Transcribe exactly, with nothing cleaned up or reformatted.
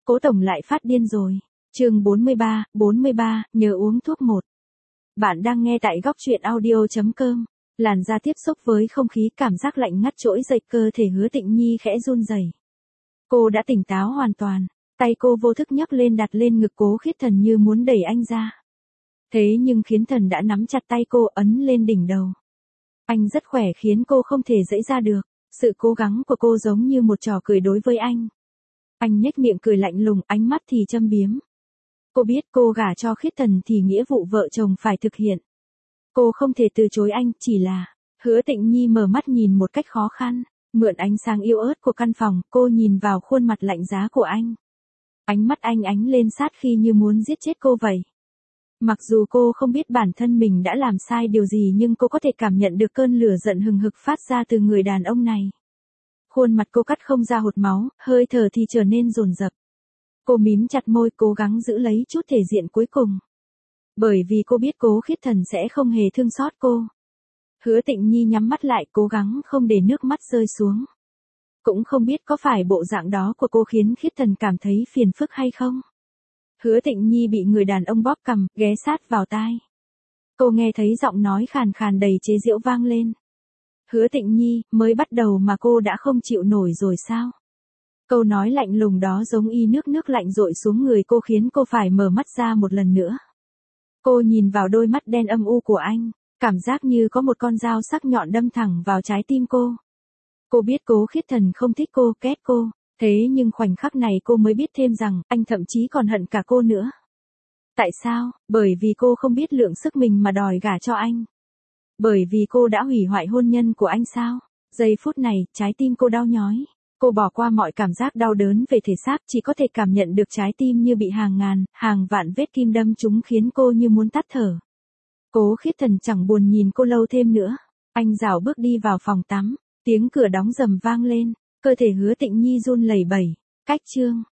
Cố tổng lại phát điên rồi. Chương bốn mươi ba, bốn mươi ba, nhớ uống thuốc một. Bạn đang nghe tại góc truyện audio chấm com. Làn da tiếp xúc với không khí, cảm giác lạnh ngắt trỗi dậy, cơ thể Hứa Tịnh Nhi khẽ run rẩy. Cô đã tỉnh táo hoàn toàn, tay cô vô thức nhấc lên đặt lên ngực Cố Khiết Thần như muốn đẩy anh ra. Thế nhưng Khiến Thần đã nắm chặt tay cô ấn lên đỉnh đầu. Anh rất khỏe khiến cô không thể giãy ra được, sự cố gắng của cô giống như một trò cười đối với anh. Anh nhếch miệng cười lạnh lùng, ánh mắt thì châm biếm. Cô biết cô gả cho Khiết Thần thì nghĩa vụ vợ chồng phải thực hiện. Cô không thể từ chối anh, chỉ là... Hứa Tịnh Nhi mở mắt nhìn một cách khó khăn, mượn ánh sáng yếu ớt của căn phòng, cô nhìn vào khuôn mặt lạnh giá của anh. Ánh mắt anh ánh lên sát khi như muốn giết chết cô vậy. Mặc dù cô không biết bản thân mình đã làm sai điều gì nhưng cô có thể cảm nhận được cơn lửa giận hừng hực phát ra từ người đàn ông này. Khuôn mặt cô cắt không ra hột máu, hơi thở thì trở nên dồn dập. Cô mím chặt môi cố gắng giữ lấy chút thể diện cuối cùng. Bởi vì cô biết Cố Khiết Thần sẽ không hề thương xót cô. Hứa Tịnh Nhi nhắm mắt lại cố gắng không để nước mắt rơi xuống. Cũng không biết có phải bộ dạng đó của cô khiến Khiết Thần cảm thấy phiền phức hay không. Hứa Tịnh Nhi bị người đàn ông bóp cằm, ghé sát vào tai. Cô nghe thấy giọng nói khàn khàn đầy chế giễu vang lên. Hứa Tịnh Nhi, mới bắt đầu mà cô đã không chịu nổi rồi sao? Câu nói lạnh lùng đó giống y nước nước lạnh dội xuống người cô khiến cô phải mở mắt ra một lần nữa. Cô nhìn vào đôi mắt đen âm u của anh, cảm giác như có một con dao sắc nhọn đâm thẳng vào trái tim cô. Cô biết Cố Khiết Thần không thích cô, ghét cô, thế nhưng khoảnh khắc này cô mới biết thêm rằng anh thậm chí còn hận cả cô nữa. Tại sao? Bởi vì cô không biết lượng sức mình mà đòi gả cho anh. Bởi vì cô đã hủy hoại hôn nhân của anh sao? Giây phút này, trái tim cô đau nhói. Cô bỏ qua mọi cảm giác đau đớn về thể xác, chỉ có thể cảm nhận được trái tim như bị hàng ngàn, hàng vạn vết kim đâm trúng khiến cô như muốn tắt thở. Cố Khiết Thần chẳng buồn nhìn cô lâu thêm nữa. Anh rảo bước đi vào phòng tắm, tiếng cửa đóng rầm vang lên, cơ thể Hứa Tịnh Nhi run lẩy bẩy. Cách chương